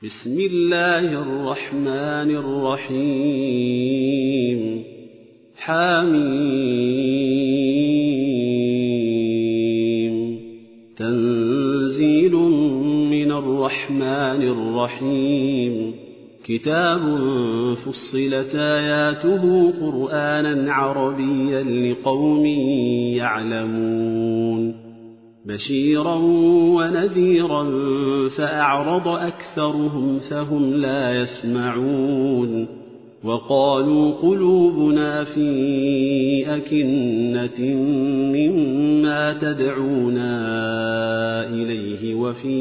بسم الله الرحمن الرحيم حميم تنزيل من الرحمن الرحيم كتاب فصلت آياته قرآنا عربيا لقوم يعلمون بشيرا ونذيرا فأعرض أكثرهم فهم لا يسمعون وقالوا قلوبنا في أكنة مما تدعونا إليه وفي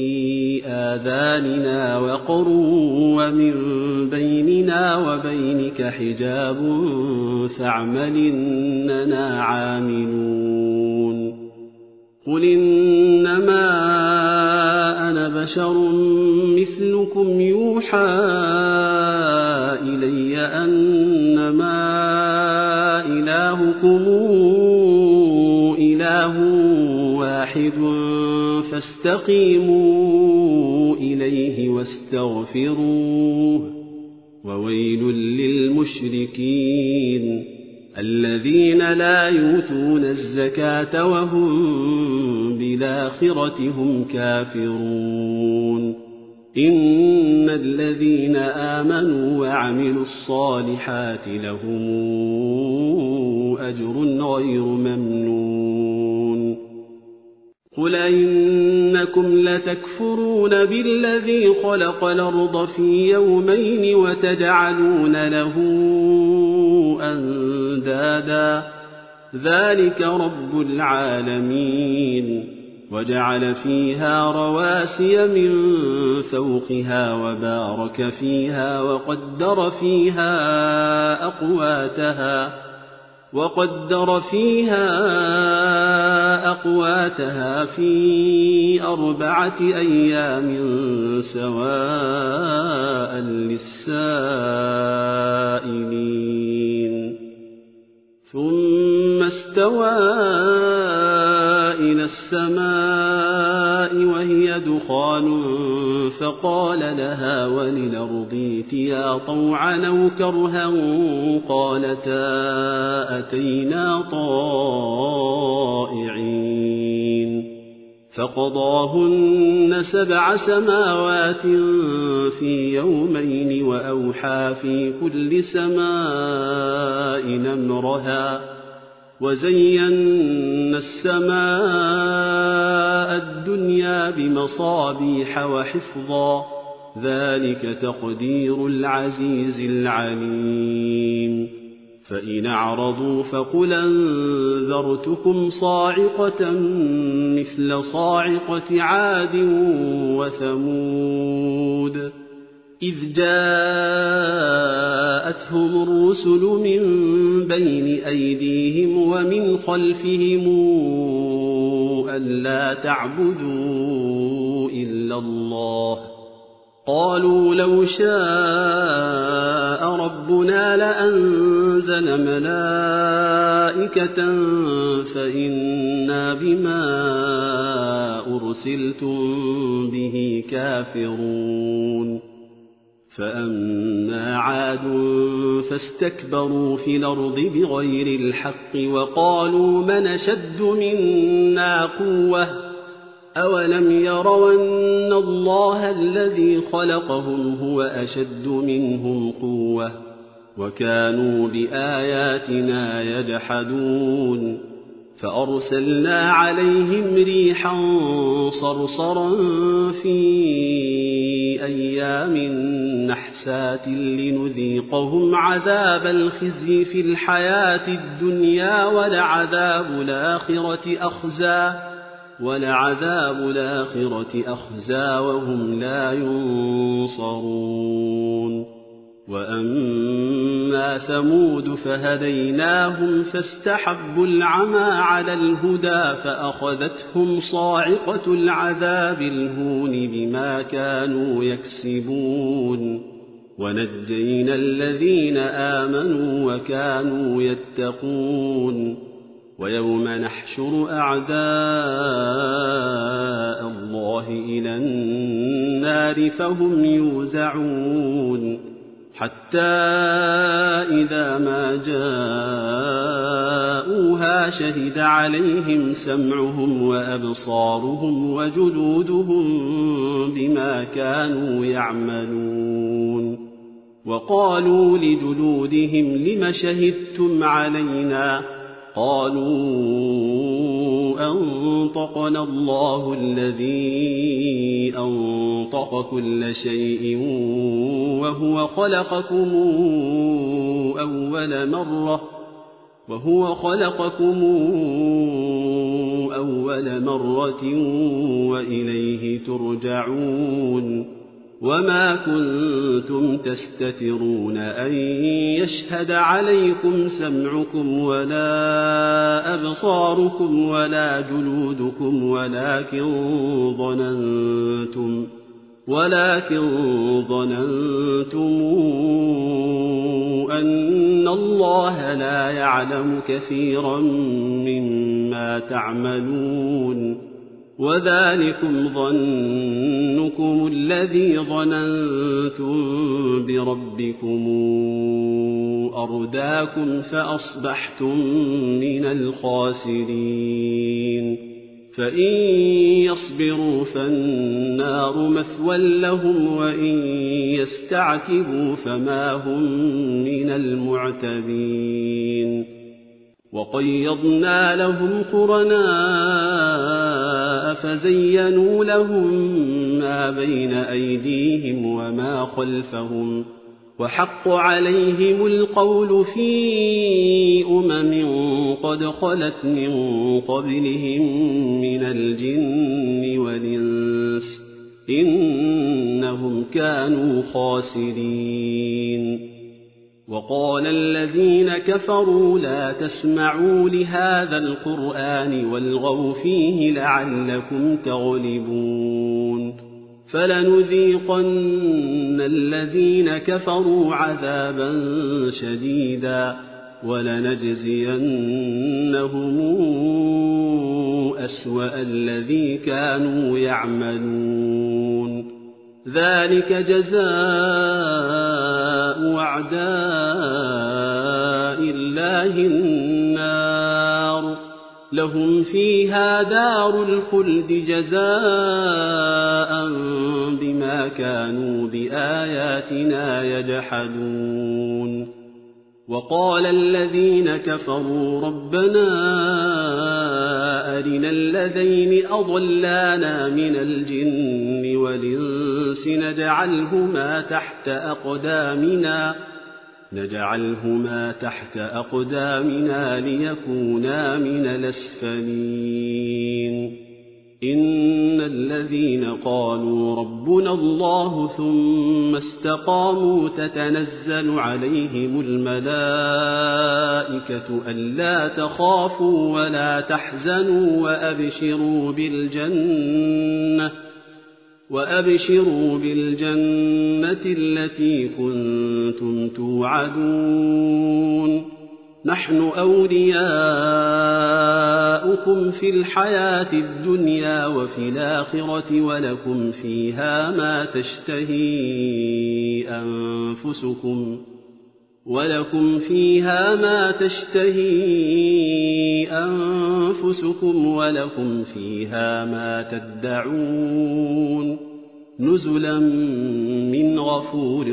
آذاننا وقر ومن بيننا وبينك حجاب فاعمل إننا عاملون قل إنما أنا بشر مثلكم يوحى إلي أنما إلهكم إله واحد فاستقيموا إليه واستغفروه وويل للمشركين الذين لا يؤتون الزكاة وهم بالآخرة هم كافرون إن الذين آمنوا وعملوا الصالحات لهم أجر غير ممنون قل إنكم لتكفرون بالذي خلق الأرض في يومين وتجعلون له أندادا ذلك رب العالمين وجعل فيها رواسي من فوقها وبارك فيها وقدر فيها أقواتها في 4 أيام سواء للسائلين ثم استوى إلى السماء وهي دخان فقال لها وللأرض ائتيا طوعا أو كرها قالتا أتينا طائعين فقضاهن 7 سماوات في يومين وأوحى في كل سماء أمرها وزينا السماء الدنيا بمصابيح وحفظا ذلك تقدير العزيز العليم فإن أعرضوا فقل أنذرتكم صاعقة مثل صاعقة عاد وثمود إذ جاءتهم الرسل من بين أيديهم ومن خلفهم ألا تعبدوا إلا الله قالوا لو شاء ربنا لأنزل ملائكة فإنا بما أرسلتم به كافرون فأما عاد فاستكبروا في الأرض بغير الحق وقالوا من أشد منا قوة أولم يروا أن الله الذي خلقهم هو أشد منهم قوة وكانوا بآياتنا يجحدون فأرسلنا عليهم ريحا صرصرا في أيام نحسات لنذيقهم عذاب الخزي في الحياة الدنيا ولعذاب الآخرة أخزى وهم لا ينصرون وأما ثمود فهديناهم فاستحبوا العمى على الهدى فأخذتهم صاعقة العذاب الهون بما كانوا يكسبون ونجينا الذين آمنوا وكانوا يتقون ويوم نحشر أعداء الله إلى النار فهم يوزعون حتى إذا ما جاءوها شهد عليهم سمعهم وأبصارهم وجلودهم بما كانوا يعملون وقالوا لجلودهم لم شهدتم علينا قالوا أنطقنا الله الذي أنطق كل شيء وهو خلقكم أول مرة وإليه ترجعون وما كنتم تستترون أن يشهد عليكم سمعكم ولا أبصاركم ولا جلودكم ولكن ظننتم أن الله لا يعلم كثيرا مما تعملون وذلكم ظنكم الذي ظننتم بربكم أرداكم فأصبحتم من الخاسرين فإن يصبروا فالنار مثوى لهم وإن يستعتبوا فما هم من المعتبين وقيضنا لهم قرناء فزينوا لهم ما بين أيديهم وما خلفهم وحق عليهم القول في قد خلت من قبلهم من الجن والإنس إنهم كانوا خاسرين وقال الذين كفروا لا تسمعوا لهذا القرآن والغوا فيه لعلكم تغلبون فلنذيقن الذين كفروا عذابا شديدا ولنجزينهم أسوأ الذي كانوا يعملون ذلك جزاء أعداء الله النار لهم فيها دار الخلد جزاء بما كانوا بآياتنا يجحدون وقال الذين كفروا ربنا أرنا الذين أضلانا من الجن والإنس نجعلهما تحت أقدامنا ليكونا من الأسفلين إن الذين قالوا ربنا الله ثم استقاموا تتنزل عليهم الملائكة ألا تخافوا ولا تحزنوا وأبشروا بالجنة التي كنتم توعدون نحن أولياؤكم في الحياة الدنيا وفي الآخرة ولكم فيها ما تشتهي أنفسكم ولكم فيها ما تدعون نزلا من غفور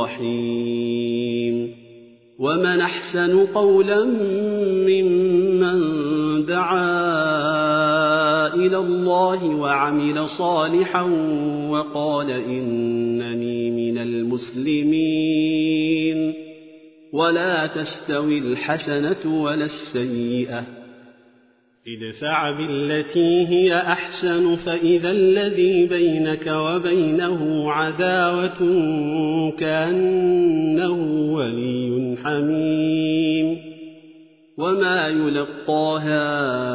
رحيم ومن أحسن قولا ممن دعا إلى الله وعمل صالحا وقال إنني من المسلمين ولا تستوي الحسنة ولا السيئة ادفع بالتي هي أحسن فإذا الذي بينك وبينه عداوة كأنه ولي حميم وما يلقاها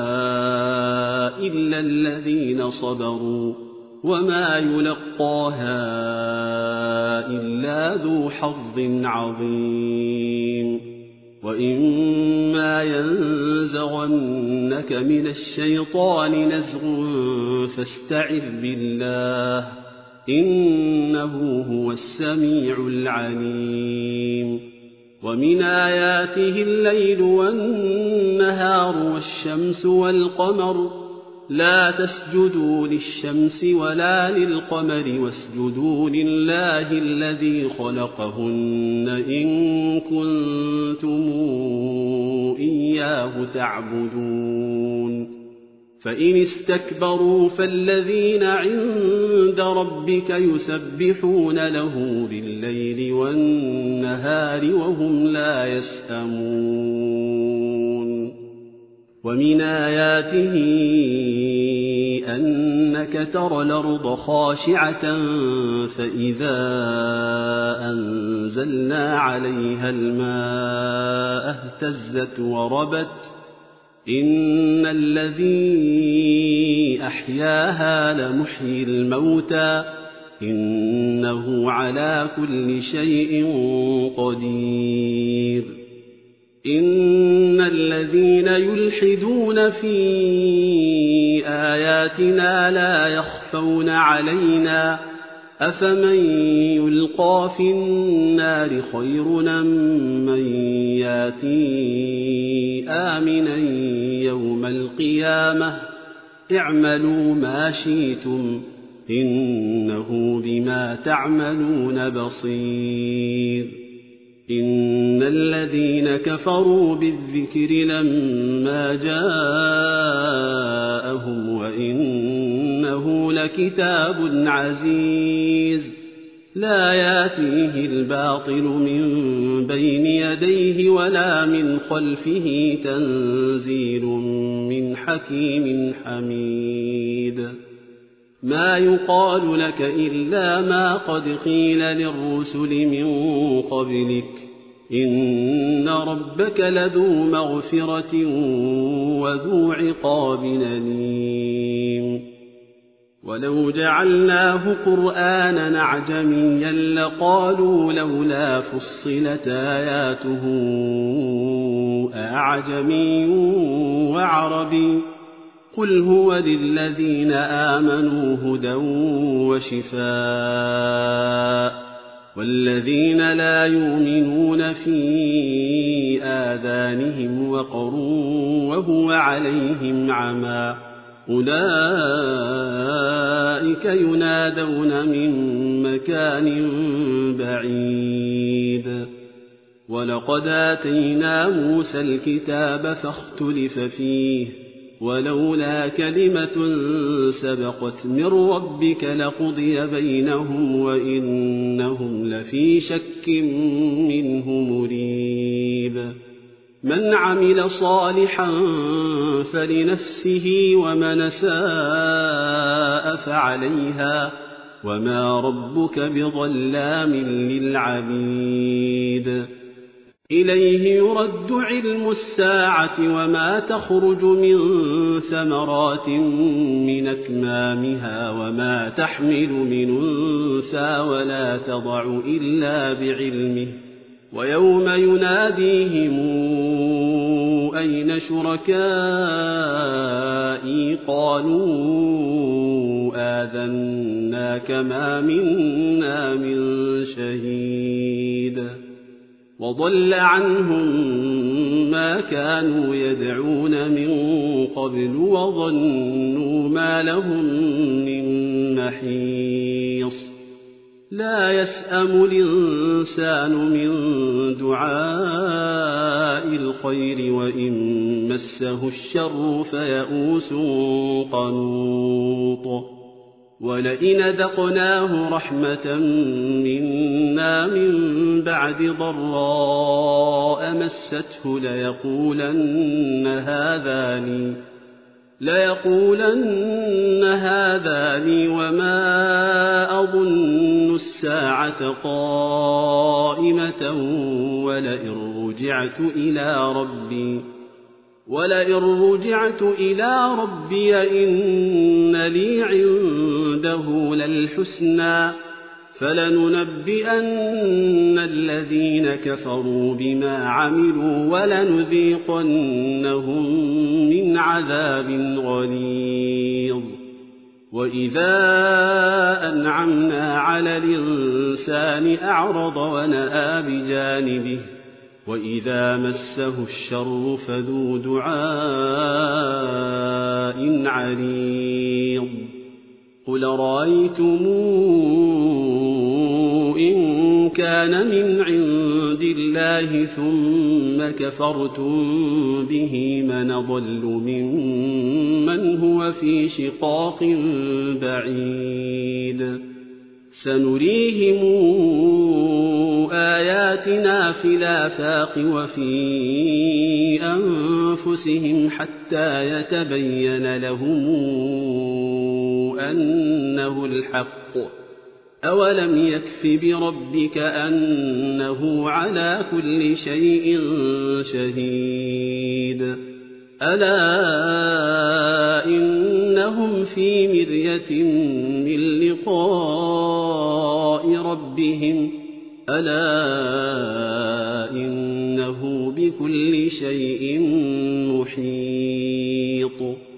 إلا الذين صبروا وما يلقاها إلا ذو حظ عظيم وإما ينزغنك من الشيطان نزغ فاستعذ بالله إنه هو السميع العليم ومن آياته الليل والنهار والشمس والقمر لا تسجدوا للشمس ولا للقمر واسجدوا لله الذي خلقهن إن كنتم إياه تعبدون فإن استكبروا فالذين عند ربك يسبحون له بالليل والنهار وهم لا يسأمون ومن آياته أنك ترى الأرض خاشعة فإذا أنزلنا عليها الماء اهتزت وربت إن الذي أحياها لمحيي الموتى إنه على كل شيء قدير إن الذين يلحدون في آياتنا لا يخفون علينا أفمن يلقى في النار خير أم من ياتي آمنا يوم القيامة اعملوا ما شئتم إنه بما تعملون بصير إن الذين كفروا بالذكر لما جاءهم وإنه لكتاب عزيز لا ياتيه الباطل من بين يديه ولا من خلفه تنزيل من حكيم حميد ما يقال لك إلا ما قد قيل للرسل من قبلك إن ربك لذو مغفرة وذو عقاب أليم ولو جعلناه قرآنا أعجميا لقالوا لولا فصلت آياته أعجمي وعربي قل هو للذين آمنوا هدى وشفاء والذين لا يؤمنون في آذانهم وقر وهو عليهم عمى أولئك ينادون من مكان بعيد ولقد آتينا موسى الكتاب فاختلف فيه ولولا كلمة سبقت من ربك لقضي بينهم وإنهم لفي شك منه مريب من عمل صالحا فلنفسه ومن ساء فعليها وما ربك بظلام للعبيد إليه يرد علم الساعة وما تخرج من ثمرات من أكمامها وما تحمل من أنثى ولا تضع إلا بعلمه ويوم يناديهم أين شركائي قالوا آذناك ما منا من شهيد وضل عنهم ما كانوا يدعون من قبل وظنوا ما لهم من محيص لا يسأم الإنسان من دعاء الخير وإن مسه الشر فيئوس قنوط ولئن ذقناه رحمة منا من بعد ضراء مسته ليقولن هذا لي وما أظن الساعة قائمة ولئن رجعت إلى ربي إن لي عنده للحسنى فلننبئن الذين كفروا بما عملوا ولنذيقنهم من عذاب غليظ وإذا أنعمنا على الإنسان أعرض ونأى بجانبه وإذا مسه الشر فذو دعاء عريض قل رأيتم إن كان من عند الله ثم كفرتم به من أضل ممن هو في شقاق بعيد سنريهم آياتنا في الآفاق وفي أنفسهم حتى يتبين لهم أنه الحق أولم يكف بربك أنه على كل شيء شهيد ألا إنهم في مرية من لقاء ربهم ألا إنه بكل شيء محيط